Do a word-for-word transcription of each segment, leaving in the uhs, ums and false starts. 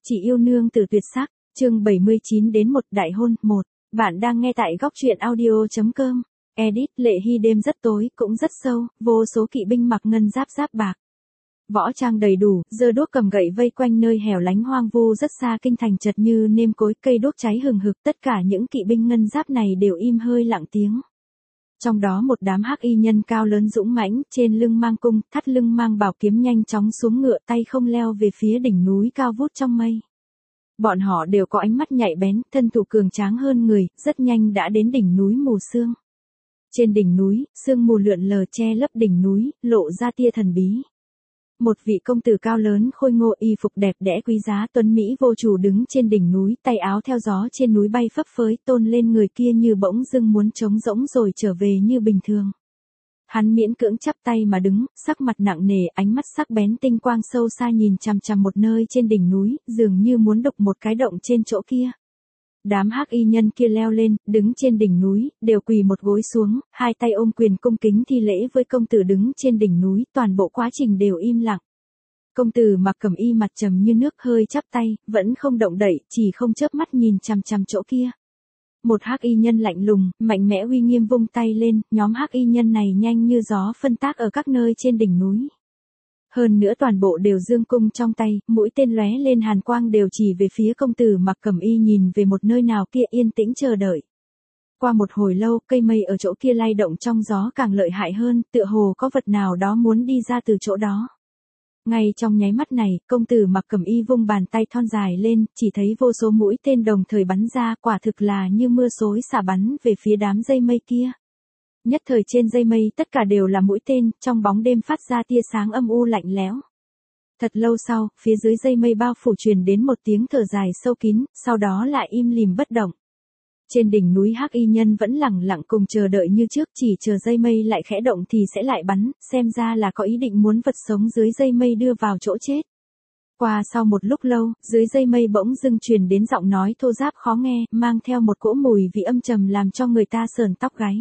Chị yêu nương tử tuyệt sắc, chương bảy mươi chín đến một đại hôn, một. Bạn đang nghe tại góc truyện audio.com. Edit, Lệ Hy đêm rất tối, cũng rất sâu, vô số kỵ binh mặc ngân giáp giáp bạc. Võ trang đầy đủ, giơ đuốc cầm gậy vây quanh nơi hẻo lánh hoang vu rất xa kinh thành chật như nêm cối, cây đuốc cháy hừng hực, tất cả những kỵ binh ngân giáp này đều im hơi lặng tiếng. Trong đó một đám hắc y nhân cao lớn dũng mãnh, trên lưng mang cung, thắt lưng mang bảo kiếm nhanh chóng xuống ngựa, tay không leo về phía đỉnh núi cao vút trong mây. Bọn họ đều có ánh mắt nhạy bén, thân thủ cường tráng hơn người, rất nhanh đã đến đỉnh núi mù sương. Trên đỉnh núi, sương mù lượn lờ che lấp đỉnh núi, lộ ra tia thần bí. Một vị công tử cao lớn khôi ngô, y phục đẹp đẽ quý giá, tuấn mỹ vô chủ đứng trên đỉnh núi, tay áo theo gió trên núi bay phấp phới, tôn lên người kia như bỗng dưng muốn trống rỗng rồi trở về như bình thường. Hắn miễn cưỡng chắp tay mà đứng, sắc mặt nặng nề, ánh mắt sắc bén tinh quang sâu xa nhìn chằm chằm một nơi trên đỉnh núi, dường như muốn đục một cái động trên chỗ kia. Đám hắc y nhân kia leo lên, đứng trên đỉnh núi, đều quỳ một gối xuống, hai tay ôm quyền cung kính thi lễ với công tử đứng trên đỉnh núi, toàn bộ quá trình đều im lặng. Công tử mặc cẩm y mặt trầm như nước, hơi chắp tay, vẫn không động đậy, chỉ không chớp mắt nhìn chằm chằm chỗ kia. Một hắc y nhân lạnh lùng, mạnh mẽ uy nghiêm vung tay lên, nhóm hắc y nhân này nhanh như gió phân tác ở các nơi trên đỉnh núi. Hơn nữa toàn bộ đều dương cung trong tay, mũi tên lóe lên hàn quang đều chỉ về phía công tử mặc cẩm y nhìn về một nơi nào kia yên tĩnh chờ đợi. Qua một hồi lâu, cây mây ở chỗ kia lay động trong gió càng lợi hại hơn, tựa hồ có vật nào đó muốn đi ra từ chỗ đó. Ngay trong nháy mắt này, công tử mặc cẩm y vung bàn tay thon dài lên, chỉ thấy vô số mũi tên đồng thời bắn ra, quả thực là như mưa xối xả bắn về phía đám dây mây kia. Nhất thời trên dây mây tất cả đều là mũi tên, trong bóng đêm phát ra tia sáng âm u lạnh lẽo. Thật lâu sau, phía dưới dây mây bao phủ truyền đến một tiếng thở dài sâu kín, sau đó lại im lìm bất động. Trên đỉnh núi hắc y nhân vẫn lặng lặng cùng chờ đợi như trước, chỉ chờ dây mây lại khẽ động thì sẽ lại bắn, xem ra là có ý định muốn vật sống dưới dây mây đưa vào chỗ chết. Qua sau một lúc lâu, dưới dây mây bỗng dưng truyền đến giọng nói thô ráp khó nghe, mang theo một cỗ mùi vị âm trầm làm cho người ta sờn tóc gáy.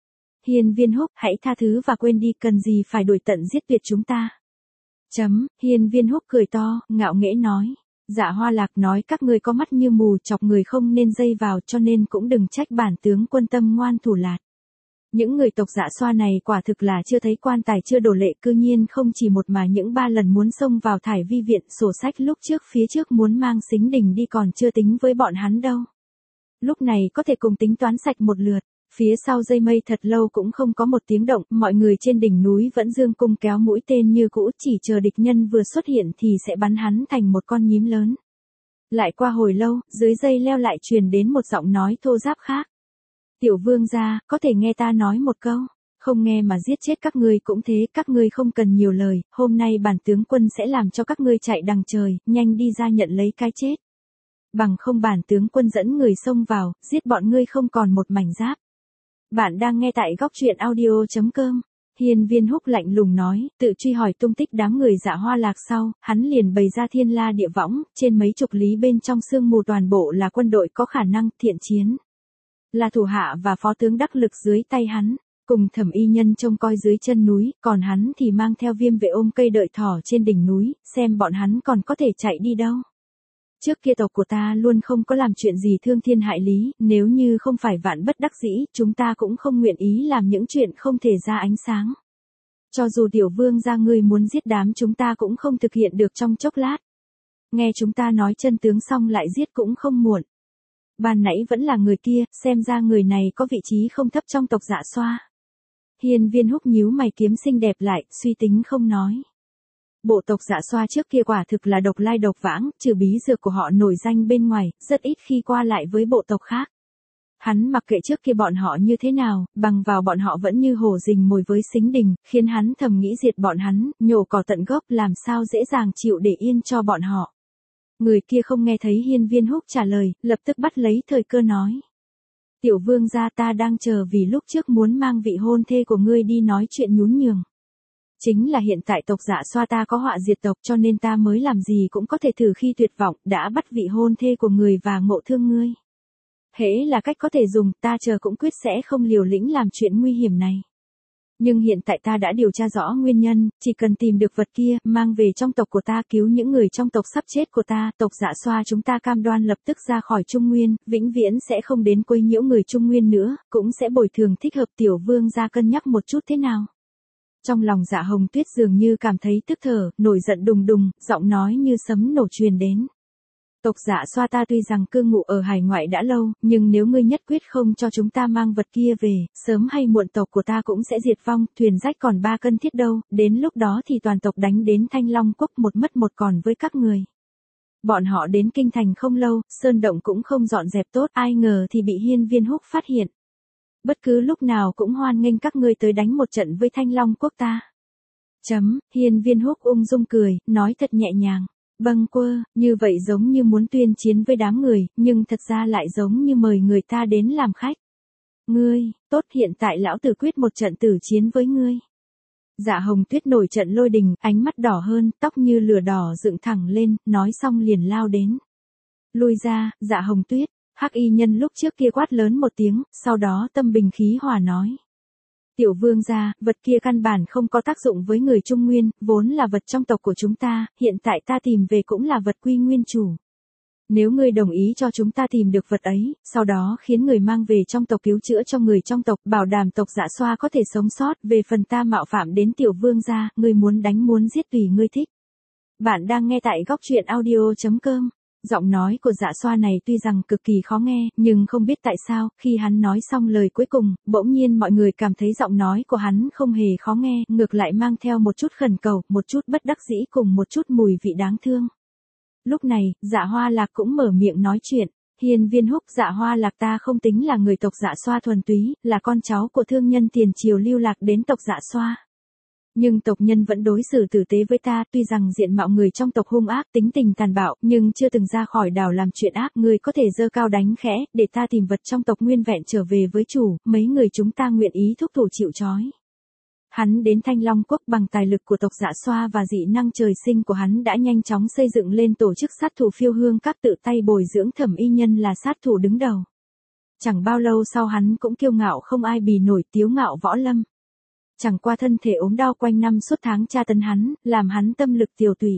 Hiên Viên Húc, hãy tha thứ và quên đi, cần gì phải đuổi tận giết tuyệt chúng ta. Chấm, Hiên Viên Húc cười to, ngạo nghễ nói. Dạ Hoa Lạc nói các ngươi có mắt như mù, chọc người không nên dây vào, cho nên cũng đừng trách bản tướng quân tâm ngoan thủ lạt. Những người tộc Dạ Xoa này quả thực là chưa thấy quan tài chưa đổ lệ, cư nhiên không chỉ một mà những ba lần muốn xông vào Thải Vi viện, sổ sách lúc trước phía trước muốn mang Sính Đình đi còn chưa tính với bọn hắn đâu. Lúc này có thể cùng tính toán sạch một lượt. Phía sau dây mây thật lâu cũng không có một tiếng động, mọi người trên đỉnh núi vẫn dương cung kéo mũi tên như cũ, chỉ chờ địch nhân vừa xuất hiện thì sẽ bắn hắn thành một con nhím lớn. Lại qua hồi lâu, dưới dây leo lại truyền đến một giọng nói thô ráp khác. Tiểu vương gia, có thể nghe ta nói một câu, không nghe mà giết chết các ngươi cũng thế, các ngươi không cần nhiều lời, hôm nay bản tướng quân sẽ làm cho các ngươi chạy đằng trời, nhanh đi ra nhận lấy cái chết. Bằng không bản tướng quân dẫn người xông vào, giết bọn ngươi không còn một mảnh giáp. Bạn đang nghe tại góc truyện audio.com. Hiên Viên Húc lạnh lùng nói, tự truy hỏi tung tích đám người Dạ Hoa Lạc sau, hắn liền bày ra thiên la địa võng, trên mấy chục lý bên trong sương mù toàn bộ là quân đội có khả năng thiện chiến. Là thủ hạ và phó tướng đắc lực dưới tay hắn, cùng Thẩm y nhân trông coi dưới chân núi, còn hắn thì mang theo Viêm vệ ôm cây đợi thỏ trên đỉnh núi, xem bọn hắn còn có thể chạy đi đâu. Trước kia tộc của ta luôn không có làm chuyện gì thương thiên hại lý, nếu như không phải vạn bất đắc dĩ, chúng ta cũng không nguyện ý làm những chuyện không thể ra ánh sáng. Cho dù tiểu vương gia ngươi muốn giết đám chúng ta cũng không thực hiện được trong chốc lát. Nghe chúng ta nói chân tướng xong lại giết cũng không muộn. Ban nãy vẫn là người kia, xem ra người này có vị trí không thấp trong tộc Dạ Xoa. Hiên Viên Húc nhíu mày kiếm xinh đẹp lại, suy tính không nói. Bộ tộc Dạ Xoa trước kia quả thực là độc lai độc vãng, trừ bí dược của họ nổi danh bên ngoài, rất ít khi qua lại với bộ tộc khác. Hắn mặc kệ trước kia bọn họ như thế nào, bằng vào bọn họ vẫn như hổ rình mồi với Sính Đình, khiến hắn thầm nghĩ diệt bọn hắn, nhổ cỏ tận gốc, làm sao dễ dàng chịu để yên cho bọn họ. Người kia không nghe thấy Hiên Viên Húc trả lời, lập tức bắt lấy thời cơ nói. Tiểu vương gia, ta đang chờ vì lúc trước muốn mang vị hôn thê của ngươi đi nói chuyện nhún nhường. Chính là hiện tại tộc Dạ Xoa ta có họa diệt tộc, cho nên ta mới làm gì cũng có thể thử khi tuyệt vọng, đã bắt vị hôn thê của người và ngộ thương ngươi. Hễ là cách có thể dùng, ta chờ cũng quyết sẽ không liều lĩnh làm chuyện nguy hiểm này. Nhưng hiện tại ta đã điều tra rõ nguyên nhân, chỉ cần tìm được vật kia, mang về trong tộc của ta cứu những người trong tộc sắp chết của ta, tộc Dạ Xoa chúng ta cam đoan lập tức ra khỏi Trung Nguyên, vĩnh viễn sẽ không đến quấy nhiễu người Trung Nguyên nữa, cũng sẽ bồi thường thích hợp. Tiểu vương gia cân nhắc một chút thế nào. Trong lòng Dạ Hồng Tuyết dường như cảm thấy tức thở, nổi giận đùng đùng, giọng nói như sấm nổ truyền đến. Tộc Dạ Xoa ta tuy rằng cư ngụ ở hải ngoại đã lâu, nhưng nếu ngươi nhất quyết không cho chúng ta mang vật kia về, sớm hay muộn tộc của ta cũng sẽ diệt vong, thuyền rách còn ba cân thiết đâu, đến lúc đó thì toàn tộc đánh đến Thanh Long Quốc một mất một còn với các người. Bọn họ đến kinh thành không lâu, sơn động cũng không dọn dẹp tốt, ai ngờ thì bị Hiên Viên Húc phát hiện. Bất cứ lúc nào cũng hoan nghênh các ngươi tới đánh một trận với Thanh Long Quốc ta. Chấm, Hiên Viên Húc ung dung cười, nói thật nhẹ nhàng. Bâng quơ, như vậy giống như muốn tuyên chiến với đám người, nhưng thật ra lại giống như mời người ta đến làm khách. Ngươi, tốt hiện tại lão tử quyết một trận tử chiến với ngươi. Dạ Hồng Tuyết nổi trận lôi đình, ánh mắt đỏ hơn, tóc như lửa đỏ dựng thẳng lên, nói xong liền lao đến. Lui ra, Dạ Hồng Tuyết, Hắc y nhân lúc trước kia quát lớn một tiếng, sau đó tâm bình khí hòa nói. Tiểu vương gia, vật kia căn bản không có tác dụng với người Trung Nguyên, vốn là vật trong tộc của chúng ta, hiện tại ta tìm về cũng là vật quy nguyên chủ. Nếu ngươi đồng ý cho chúng ta tìm được vật ấy, sau đó khiến người mang về trong tộc cứu chữa cho người trong tộc, bảo đảm tộc Dạ Xoa có thể sống sót, về phần ta mạo phạm đến tiểu vương gia, ngươi muốn đánh muốn giết tùy ngươi thích. Bạn đang nghe tại góc truyện audio chấm com. Giọng nói của Dạ Xoa này tuy rằng cực kỳ khó nghe, nhưng không biết tại sao, khi hắn nói xong lời cuối cùng, bỗng nhiên mọi người cảm thấy giọng nói của hắn không hề khó nghe, ngược lại mang theo một chút khẩn cầu, một chút bất đắc dĩ cùng một chút mùi vị đáng thương. Lúc này, Dạ Hoa Lạc cũng mở miệng nói chuyện. Hiên Viên Húc, Dạ Hoa Lạc ta không tính là người tộc Dạ Xoa thuần túy, là con cháu của thương nhân tiền triều lưu lạc đến tộc Dạ Xoa. Nhưng tộc nhân vẫn đối xử tử tế với ta, tuy rằng diện mạo người trong tộc hung ác, tính tình tàn bạo, nhưng chưa từng ra khỏi đảo làm chuyện ác, người có thể giơ cao đánh khẽ, để ta tìm vật trong tộc nguyên vẹn trở về với chủ, mấy người chúng ta nguyện ý thúc thủ chịu trói. Hắn đến Thanh Long Quốc bằng tài lực của tộc Dạ Xoa và dị năng trời sinh của hắn đã nhanh chóng xây dựng lên tổ chức sát thủ Phiêu Hương Các, tự tay bồi dưỡng Thẩm Y Nhân là sát thủ đứng đầu. Chẳng bao lâu sau hắn cũng kiêu ngạo không ai bì nổi, tiếu ngạo võ lâm. Chẳng qua thân thể ốm đau quanh năm suốt tháng tra tấn hắn, làm hắn tâm lực tiều tụy.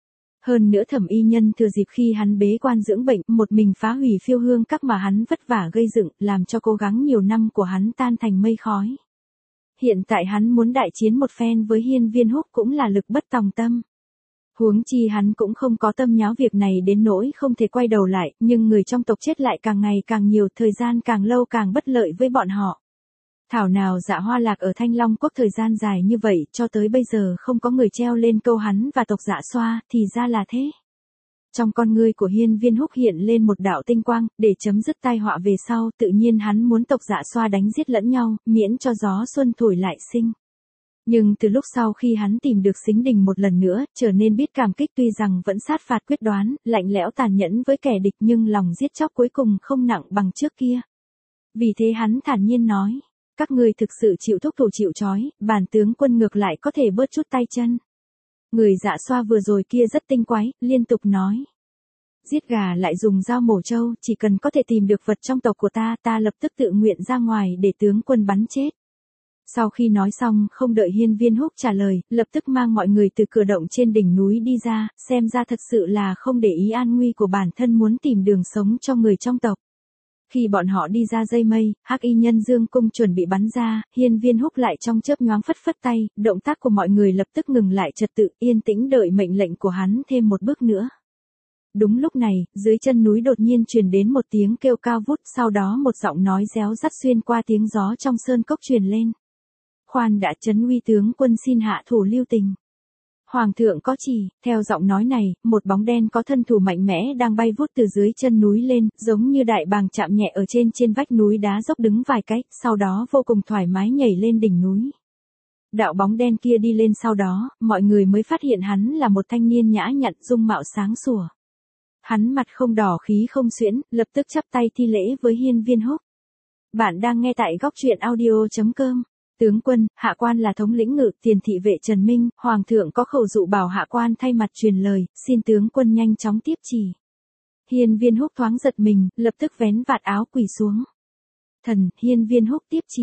Hơn nữa Thẩm Y Nhân thừa dịp khi hắn bế quan dưỡng bệnh, một mình phá hủy Phiêu Hương Các mà hắn vất vả gây dựng, làm cho cố gắng nhiều năm của hắn tan thành mây khói. Hiện tại hắn muốn đại chiến một phen với Hiên Viên Húc cũng là lực bất tòng tâm. Huống chi hắn cũng không có tâm nháo việc này đến nỗi không thể quay đầu lại, nhưng người trong tộc chết lại càng ngày càng nhiều, thời gian càng lâu càng bất lợi với bọn họ. Thảo nào Dạ Hoa Lạc ở Thanh Long Quốc thời gian dài như vậy, cho tới bây giờ không có người treo lên câu hắn và tộc Dạ Xoa, thì ra là thế. Trong con ngươi của Hiên Viên Húc hiện lên một đạo tinh quang, để chấm dứt tai họa về sau, tự nhiên hắn muốn tộc Dạ Xoa đánh giết lẫn nhau, miễn cho gió xuân thổi lại sinh. Nhưng từ lúc sau khi hắn tìm được Sính Đình một lần nữa, trở nên biết cảm kích, tuy rằng vẫn sát phạt quyết đoán, lạnh lẽo tàn nhẫn với kẻ địch, nhưng lòng giết chóc cuối cùng không nặng bằng trước kia. Vì thế hắn thản nhiên nói, các ngươi thực sự chịu thúc thủ chịu trói, bản tướng quân ngược lại có thể bớt chút tay chân. Người Dạ Xoa vừa rồi kia rất tinh quái, liên tục nói. Giết gà lại dùng dao mổ trâu, chỉ cần có thể tìm được vật trong tộc của ta, ta lập tức tự nguyện ra ngoài để tướng quân bắn chết. Sau khi nói xong, không đợi Hiên Viên Húc trả lời, lập tức mang mọi người từ cửa động trên đỉnh núi đi ra, xem ra thật sự là không để ý an nguy của bản thân, muốn tìm đường sống cho người trong tộc. Khi bọn họ đi ra dây mây, Hắc y nhân dương cung chuẩn bị bắn ra, Hiên Viên Húc lại trong chớp nhoáng phất phất tay, động tác của mọi người lập tức ngừng lại, trật tự, yên tĩnh đợi mệnh lệnh của hắn thêm một bước nữa. Đúng lúc này, dưới chân núi đột nhiên truyền đến một tiếng kêu cao vút, sau đó một giọng nói réo rắt xuyên qua tiếng gió trong sơn cốc truyền lên. Khoan đã, Trấn Uy tướng quân xin hạ thủ lưu tình. Hoàng thượng có chỉ, theo giọng nói này, một bóng đen có thân thủ mạnh mẽ đang bay vút từ dưới chân núi lên, giống như đại bàng chạm nhẹ ở trên trên vách núi đá dốc đứng vài cái, sau đó vô cùng thoải mái nhảy lên đỉnh núi. Đạo bóng đen kia đi lên sau đó, mọi người mới phát hiện hắn là một thanh niên nhã nhặn, dung mạo sáng sủa. Hắn mặt không đỏ khí không xuyễn, lập tức chắp tay thi lễ với Hiên Viên Húc. Bạn đang nghe tại góc truyện audio chấm com. Tướng quân, hạ quan là thống lĩnh ngự tiền thị vệ Trần Minh, hoàng thượng có khẩu dụ bảo hạ quan thay mặt truyền lời, xin tướng quân nhanh chóng tiếp chỉ. Hiên Viên Húc thoáng giật mình, lập tức vén vạt áo quỳ xuống. Thần, Hiên Viên Húc tiếp chỉ.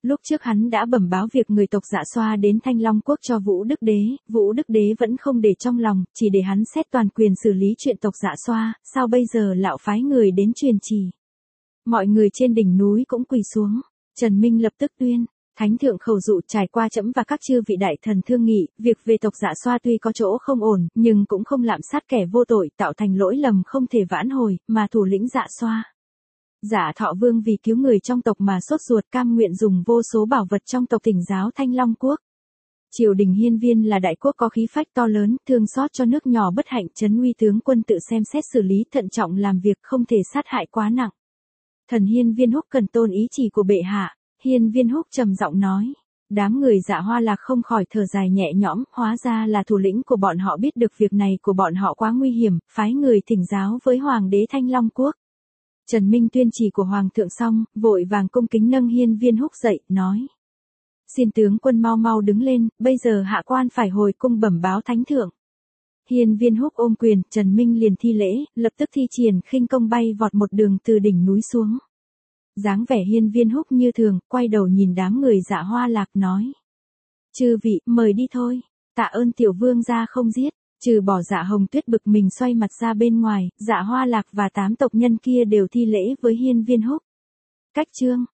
Lúc trước hắn đã bẩm báo việc người tộc Dạ Xoa đến Thanh Long Quốc cho Vũ Đức Đế, Vũ Đức Đế vẫn không để trong lòng, chỉ để hắn xét toàn quyền xử lý chuyện tộc Dạ Xoa, sao bây giờ lão phái người đến truyền chỉ. Mọi người trên đỉnh núi cũng quỳ xuống, Trần Minh lập tức tuyên, Thánh thượng khẩu dụ trải qua trẫm và các chư vị đại thần thương nghị, việc về tộc Dạ Xoa tuy có chỗ không ổn, nhưng cũng không lạm sát kẻ vô tội tạo thành lỗi lầm không thể vãn hồi, mà thủ lĩnh Dạ Xoa. Dạ Thọ Vương vì cứu người trong tộc mà sốt ruột cam nguyện dùng vô số bảo vật trong tộc Tỉnh giáo Thanh Long Quốc. Triều đình Hiên Viên là đại quốc có khí phách to lớn, thương xót cho nước nhỏ bất hạnh, trấn uy tướng quân tự xem xét xử lý thận trọng làm việc không thể sát hại quá nặng. Thần Hiên Viên Húc cần tôn ý chỉ của bệ hạ. Hiên Viên Húc trầm giọng nói. Đám người Dạ Hoa Lạc không khỏi thở dài nhẹ nhõm, hóa ra là thủ lĩnh của bọn họ biết được việc này của bọn họ quá nguy hiểm, phái người thỉnh giáo với Hoàng đế Thanh Long Quốc. Trần Minh tuyên chỉ của Hoàng thượng xong, vội vàng cung kính nâng Hiên Viên Húc dậy, nói. Xin tướng quân mau mau đứng lên, bây giờ hạ quan phải hồi cung bẩm báo Thánh thượng. Hiên Viên Húc ôm quyền, Trần Minh liền thi lễ, lập tức thi triển khinh công bay vọt một đường từ đỉnh núi xuống. Dáng vẻ Hiên Viên Húc như thường, quay đầu nhìn đám người Dạ Hoa Lạc nói. Chư vị, mời đi thôi, tạ ơn tiểu vương gia không giết. Trừ bỏ Dạ Hồng Tuyết bực mình xoay mặt ra bên ngoài, Dạ Hoa Lạc và tám tộc nhân kia đều thi lễ với Hiên Viên Húc. Cách chương